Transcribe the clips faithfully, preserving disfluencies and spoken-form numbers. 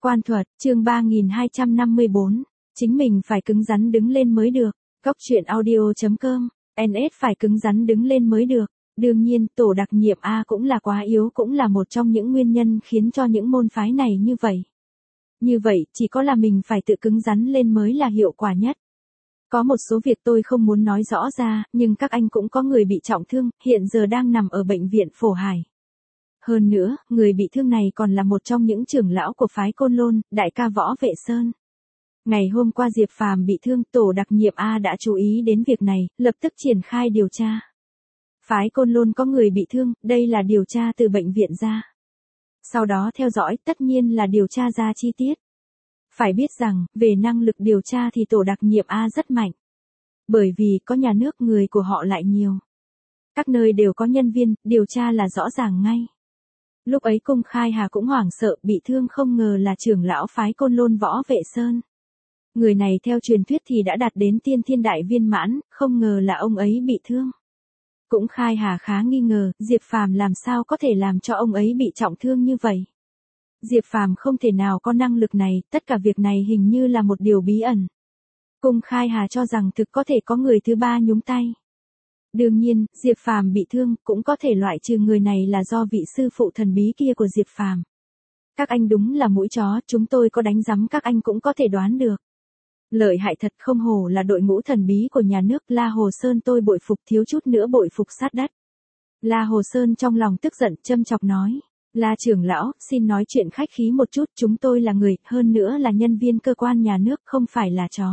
Quan thuật, chương ba nghìn hai trăm năm mươi bốn. Chính mình phải cứng rắn đứng lên mới được. Góc truyện audio chấm com. en ét phải cứng rắn đứng lên mới được. Đương nhiên, tổ đặc nhiệm A cũng là quá yếu cũng là một trong những nguyên nhân khiến cho những môn phái này như vậy. Như vậy, chỉ có là mình phải tự cứng rắn lên mới là hiệu quả nhất. Có một số việc tôi không muốn nói rõ ra, nhưng các anh cũng có người bị trọng thương, hiện giờ đang nằm ở bệnh viện Phổ Hải. Hơn nữa, người bị thương này còn là một trong những trưởng lão của phái Côn Lôn, đại ca Võ Vệ Sơn. Ngày hôm qua Diệp Phàm bị thương, tổ đặc nhiệm A đã chú ý đến việc này, lập tức triển khai điều tra. Phái Côn Lôn có người bị thương, đây là điều tra từ bệnh viện ra. Sau đó theo dõi, tất nhiên là điều tra ra chi tiết. Phải biết rằng, về năng lực điều tra thì tổ đặc nhiệm A rất mạnh. Bởi vì có nhà nước người của họ lại nhiều. Các nơi đều có nhân viên, điều tra là rõ ràng ngay. Lúc ấy Cung Khai Hà cũng hoảng sợ, bị thương không ngờ là trưởng lão phái Côn Lôn Võ Vệ Sơn. Người này theo truyền thuyết thì đã đạt đến tiên thiên đại viên mãn, không ngờ là ông ấy bị thương. Cũng Khai Hà khá nghi ngờ, Diệp Phàm làm sao có thể làm cho ông ấy bị trọng thương như vậy. Diệp Phàm không thể nào có năng lực này, tất cả việc này hình như là một điều bí ẩn. Cung Khai Hà cho rằng thực có thể có người thứ ba nhúng tay. Đương nhiên, Diệp Phàm bị thương, cũng có thể loại trừ người này là do vị sư phụ thần bí kia của Diệp Phàm. Các anh đúng là mũi chó, chúng tôi có đánh rắm các anh cũng có thể đoán được. Lợi hại thật, không hổ là đội ngũ thần bí của nhà nước. La Hồ Sơn tôi bội phục, thiếu chút nữa bội phục sát đất. La Hồ Sơn trong lòng tức giận, châm chọc nói. La trưởng lão, xin nói chuyện khách khí một chút, chúng tôi là người, hơn nữa là nhân viên cơ quan nhà nước, không phải là chó.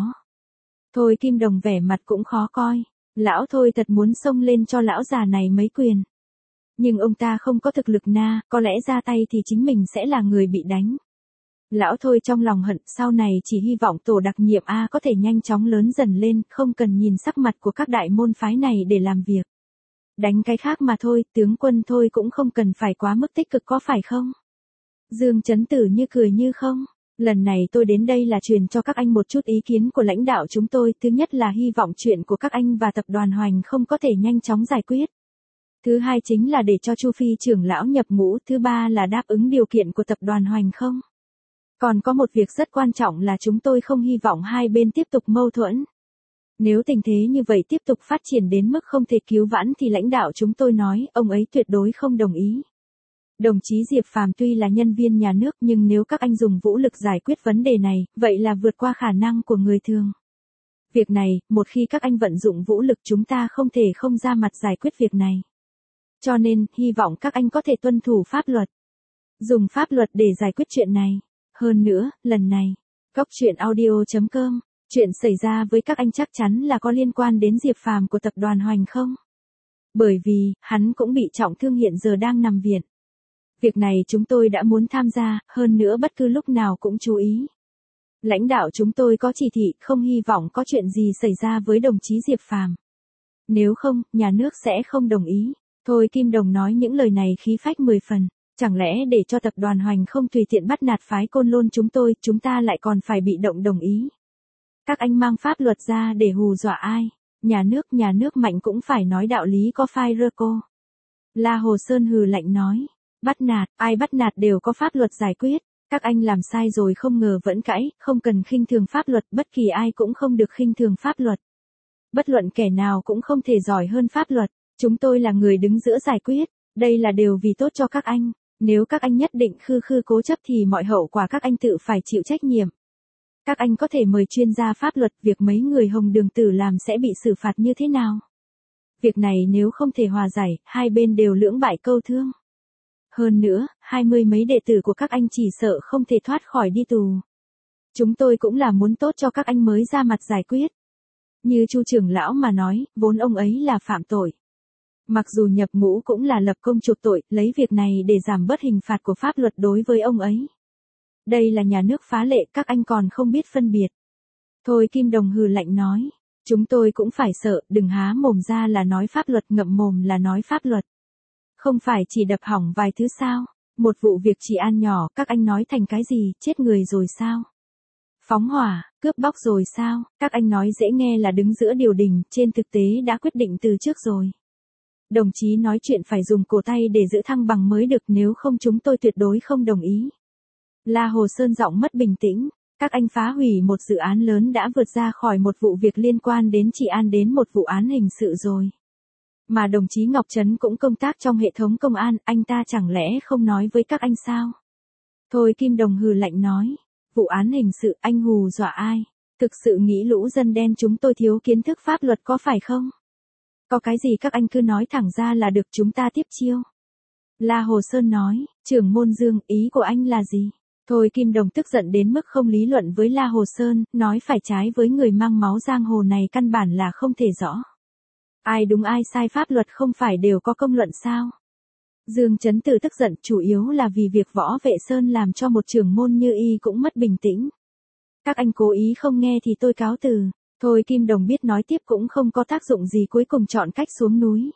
Thôi Kim Đồng vẻ mặt cũng khó coi. Lão Thôi thật muốn xông lên cho lão già này mấy quyền. Nhưng ông ta không có thực lực na, có lẽ ra tay thì chính mình sẽ là người bị đánh. Lão Thôi trong lòng hận, sau này chỉ hy vọng tổ đặc nhiệm A có thể nhanh chóng lớn dần lên, không cần nhìn sắc mặt của các đại môn phái này để làm việc. Đánh cái khác mà thôi, tướng quân Thôi cũng không cần phải quá mức tích cực có phải không? Dương Chấn Tử như cười như không. Lần này tôi đến đây là truyền cho các anh một chút ý kiến của lãnh đạo chúng tôi. Thứ nhất là hy vọng chuyện của các anh và tập đoàn Hoành không có thể nhanh chóng giải quyết. Thứ hai chính là để cho Chu Phi trưởng lão nhập ngũ. Thứ ba là đáp ứng điều kiện của tập đoàn Hoành không. Còn có một việc rất quan trọng là chúng tôi không hy vọng hai bên tiếp tục mâu thuẫn. Nếu tình thế như vậy tiếp tục phát triển đến mức không thể cứu vãn thì lãnh đạo chúng tôi nói, ông ấy tuyệt đối không đồng ý. Đồng chí Diệp Phàm tuy là nhân viên nhà nước nhưng nếu các anh dùng vũ lực giải quyết vấn đề này, vậy là vượt qua khả năng của người thường. Việc này, một khi các anh vận dụng vũ lực chúng ta không thể không ra mặt giải quyết việc này. Cho nên, hy vọng các anh có thể tuân thủ pháp luật. Dùng pháp luật để giải quyết chuyện này. Hơn nữa, lần này, góc truyện audio chấm com, chuyện xảy ra với các anh chắc chắn là có liên quan đến Diệp Phàm của tập đoàn Hoành không? Bởi vì, hắn cũng bị trọng thương hiện giờ đang nằm viện. Việc này chúng tôi đã muốn tham gia, hơn nữa bất cứ lúc nào cũng chú ý. Lãnh đạo chúng tôi có chỉ thị, không hy vọng có chuyện gì xảy ra với đồng chí Diệp Phàm. Nếu không, nhà nước sẽ không đồng ý. Thôi Kim Đồng nói những lời này khí phách mười phần. Chẳng lẽ để cho tập đoàn Hoành không tùy tiện bắt nạt phái Côn Lôn chúng tôi, chúng ta lại còn phải bị động đồng ý. Các anh mang pháp luật ra để hù dọa ai? Nhà nước, nhà nước mạnh cũng phải nói đạo lý có phai rơ cô. La Hồ Sơn hừ lạnh nói. Bắt nạt, ai bắt nạt đều có pháp luật giải quyết. Các anh làm sai rồi không ngờ vẫn cãi, không cần khinh thường pháp luật, bất kỳ ai cũng không được khinh thường pháp luật. Bất luận kẻ nào cũng không thể giỏi hơn pháp luật. Chúng tôi là người đứng giữa giải quyết. Đây là điều vì tốt cho các anh. Nếu các anh nhất định khư khư cố chấp thì mọi hậu quả các anh tự phải chịu trách nhiệm. Các anh có thể mời chuyên gia pháp luật, việc mấy người Hồng Đường Tử làm sẽ bị xử phạt như thế nào? Việc này nếu không thể hòa giải, hai bên đều lưỡng bại câu thương. Hơn nữa, hai mươi mấy đệ tử của các anh chỉ sợ không thể thoát khỏi đi tù. Chúng tôi cũng là muốn tốt cho các anh mới ra mặt giải quyết. Như Chu trưởng lão mà nói, vốn ông ấy là phạm tội. Mặc dù nhập ngũ cũng là lập công chuộc tội, lấy việc này để giảm bớt hình phạt của pháp luật đối với ông ấy. Đây là nhà nước phá lệ, các anh còn không biết phân biệt. Thôi Kim Đồng hừ lạnh nói. Chúng tôi cũng phải sợ, đừng há mồm ra là nói pháp luật, ngậm mồm là nói pháp luật. Không phải chỉ đập hỏng vài thứ sao? Một vụ việc chỉ an nhỏ, các anh nói thành cái gì, chết người rồi sao? Phóng hỏa, cướp bóc rồi sao? Các anh nói dễ nghe là đứng giữa điều đình, trên thực tế đã quyết định từ trước rồi. Đồng chí nói chuyện phải dùng cổ tay để giữ thăng bằng mới được, nếu không chúng tôi tuyệt đối không đồng ý. La Hồ Sơn giọng mất bình tĩnh, các anh phá hủy một dự án lớn đã vượt ra khỏi một vụ việc liên quan đến trị an đến một vụ án hình sự rồi. Mà đồng chí Ngọc Trấn cũng công tác trong hệ thống công an, anh ta chẳng lẽ không nói với các anh sao? Thôi Kim Đồng hừ lạnh nói, vụ án hình sự anh hù dọa ai? Thực sự nghĩ lũ dân đen chúng tôi thiếu kiến thức pháp luật có phải không? Có cái gì các anh cứ nói thẳng ra là được, chúng ta tiếp chiêu. La Hồ Sơn nói, trưởng môn Dương, ý của anh là gì? Thôi Kim Đồng tức giận đến mức không lý luận với La Hồ Sơn, nói phải trái với người mang máu giang hồ này căn bản là không thể rõ. Ai đúng ai sai pháp luật không phải đều có công luận sao? Dương Chấn Tử tức giận chủ yếu là vì việc Võ Vệ Sơn làm cho một trưởng môn như y cũng mất bình tĩnh. Các anh cố ý không nghe thì tôi cáo từ. Thôi Kim Đồng biết nói tiếp cũng không có tác dụng gì, cuối cùng chọn cách xuống núi.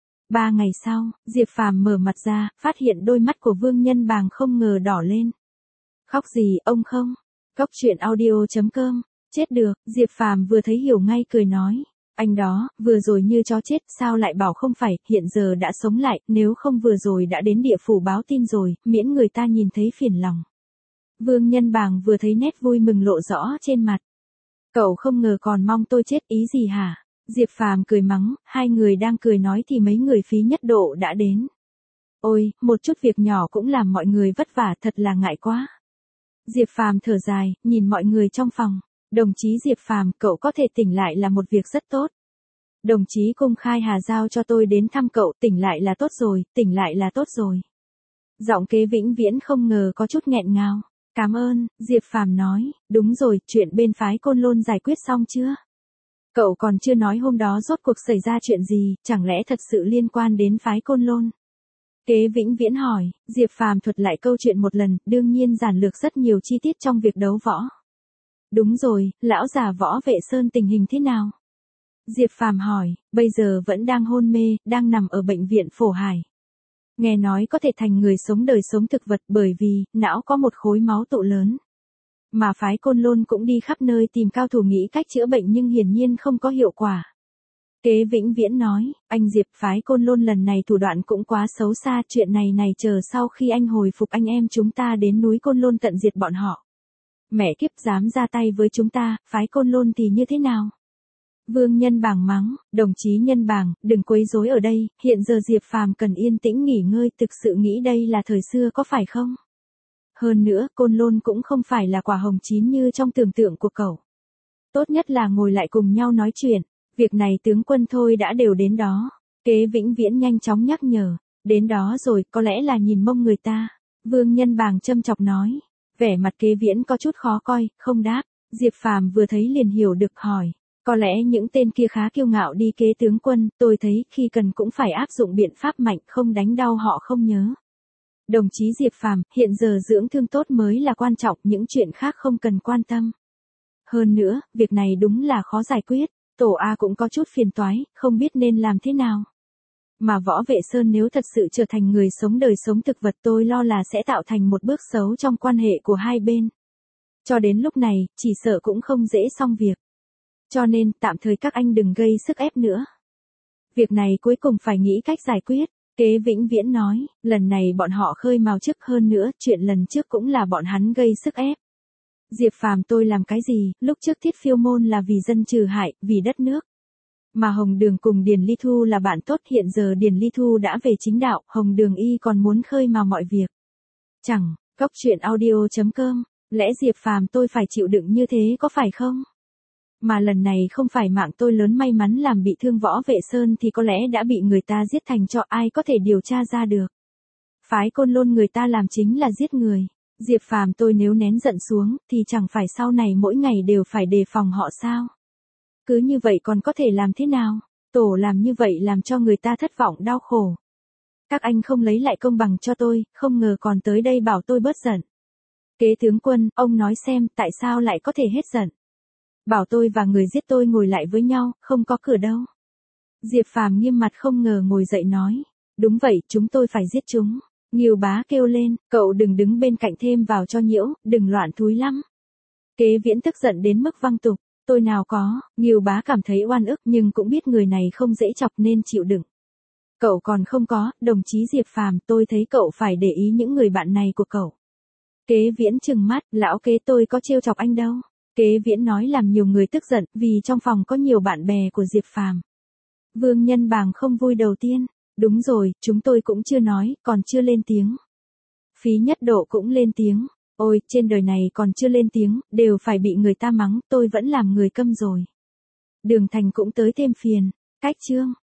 Ba ngày sau, Diệp Phàm mở mặt ra, phát hiện đôi mắt của Vương Nhân Bàng không ngờ đỏ lên. Khóc gì ông không? Góc truyện audio chấm com. Chết được, Diệp Phàm vừa thấy hiểu ngay cười nói. Anh đó, vừa rồi như chó chết, sao lại bảo không phải, hiện giờ đã sống lại, nếu không vừa rồi đã đến địa phủ báo tin rồi, miễn người ta nhìn thấy phiền lòng. Vương Nhân Bàng vừa thấy nét vui mừng lộ rõ trên mặt. Cậu không ngờ còn mong tôi chết ý gì hả? Diệp Phàm cười mắng, hai người đang cười nói thì mấy người phí nhất độ đã đến. Ôi, một chút việc nhỏ cũng làm mọi người vất vả, thật là ngại quá. Diệp Phàm thở dài, nhìn mọi người trong phòng. Đồng chí Diệp Phàm, cậu có thể tỉnh lại là một việc rất tốt. Đồng chí Cung Khai Hà giao cho tôi đến thăm cậu, tỉnh lại là tốt rồi, tỉnh lại là tốt rồi. Giọng Kế Vĩnh Viễn không ngờ có chút nghẹn ngào. Cảm ơn, Diệp Phàm nói, đúng rồi, chuyện bên phái Côn Lôn giải quyết xong chưa? Cậu còn chưa nói hôm đó rốt cuộc xảy ra chuyện gì, chẳng lẽ thật sự liên quan đến phái Côn Lôn? Kế Vĩnh Viễn hỏi, Diệp Phàm thuật lại câu chuyện một lần, đương nhiên giản lược rất nhiều chi tiết trong việc đấu võ. Đúng rồi, lão già Võ Vệ Sơn tình hình thế nào? Diệp Phàm hỏi, bây giờ vẫn đang hôn mê, đang nằm ở bệnh viện Phổ Hải. Nghe nói có thể thành người sống đời sống thực vật bởi vì, não có một khối máu tụ lớn. Mà phái Côn Lôn cũng đi khắp nơi tìm cao thủ nghĩ cách chữa bệnh nhưng hiển nhiên không có hiệu quả. Kế Vĩnh Viễn nói, anh Diệp, phái Côn Lôn lần này thủ đoạn cũng quá xấu xa, chuyện này này chờ sau khi anh hồi phục anh em chúng ta đến núi Côn Lôn tận diệt bọn họ. Mẹ kiếp dám ra tay với chúng ta, phái Côn Lôn thì như thế nào? Vương Nhân Bàng mắng, đồng chí Nhân Bàng, đừng quấy rối ở đây, hiện giờ Diệp Phàm cần yên tĩnh nghỉ ngơi, thực sự nghĩ đây là thời xưa có phải không? Hơn nữa, Côn Lôn cũng không phải là quả hồng chín như trong tưởng tượng của cậu. Tốt nhất là ngồi lại cùng nhau nói chuyện, việc này tướng quân thôi đã đều đến đó. Kế Vĩnh Viễn nhanh chóng nhắc nhở, đến đó rồi, có lẽ là nhìn mông người ta. Vương Nhân Bàng châm chọc nói, vẻ mặt Kế Viễn có chút khó coi, không đáp. Diệp Phàm vừa thấy liền hiểu được hỏi, có lẽ những tên kia khá kiêu ngạo đi kế tướng quân, tôi thấy khi cần cũng phải áp dụng biện pháp mạnh, không đánh đau họ không nhớ. Đồng chí Diệp Phàm, hiện giờ dưỡng thương tốt mới là quan trọng, những chuyện khác không cần quan tâm. Hơn nữa, việc này đúng là khó giải quyết, tổ A cũng có chút phiền toái, không biết nên làm thế nào. Mà Võ Vệ Sơn nếu thật sự trở thành người sống đời sống thực vật tôi lo là sẽ tạo thành một bước xấu trong quan hệ của hai bên. Cho đến lúc này, chỉ sợ cũng không dễ xong việc. Cho nên, tạm thời các anh đừng gây sức ép nữa. Việc này cuối cùng phải nghĩ cách giải quyết. Kế Vĩnh Viễn nói, lần này bọn họ khơi mào trước hơn nữa, chuyện lần trước cũng là bọn hắn gây sức ép. Diệp Phàm tôi làm cái gì, lúc trước Thiết Phiêu Môn là vì dân trừ hại, vì đất nước. Mà Hồng Đường cùng Điền Ly Thu là bạn tốt, hiện giờ Điền Ly Thu đã về chính đạo, Hồng Đường y còn muốn khơi mào mọi việc. Chẳng, góc truyện audio chấm com, lẽ Diệp Phàm tôi phải chịu đựng như thế có phải không? Mà lần này không phải mạng tôi lớn may mắn làm bị thương Võ Vệ Sơn thì có lẽ đã bị người ta giết thành cho ai có thể điều tra ra được. Phái Côn Lôn người ta làm chính là giết người. Diệp Phàm tôi nếu nén giận xuống thì chẳng phải sau này mỗi ngày đều phải đề phòng họ sao? Cứ như vậy còn có thể làm thế nào? Tổ làm như vậy làm cho người ta thất vọng đau khổ. Các anh không lấy lại công bằng cho tôi, không ngờ còn tới đây bảo tôi bớt giận. Kế tướng quân, ông nói xem tại sao lại có thể hết giận? Bảo tôi và người giết tôi ngồi lại với nhau, không có cửa đâu. Diệp Phàm nghiêm mặt không ngờ ngồi dậy nói. Đúng vậy, chúng tôi phải giết chúng. Nghiêu Bá kêu lên, cậu đừng đứng bên cạnh thêm vào cho nhiễu, đừng loạn thúi lắm. Kế Viễn tức giận đến mức văng tục. Tôi nào có, Nghiêu Bá cảm thấy oan ức nhưng cũng biết người này không dễ chọc nên chịu đựng. Cậu còn không có, đồng chí Diệp Phàm tôi thấy cậu phải để ý những người bạn này của cậu. Kế Viễn trừng mắt, lão Kế tôi có trêu chọc anh đâu. Kế Viễn nói làm nhiều người tức giận, vì trong phòng có nhiều bạn bè của Diệp Phàm. Vương Nhân Bàng không vui đầu tiên. Đúng rồi, chúng tôi cũng chưa nói, còn chưa lên tiếng. Phí Nhất Độ cũng lên tiếng. Ôi, trên đời này còn chưa lên tiếng, đều phải bị người ta mắng, tôi vẫn làm người câm rồi. Đường Thành cũng tới thêm phiền. Cách chương.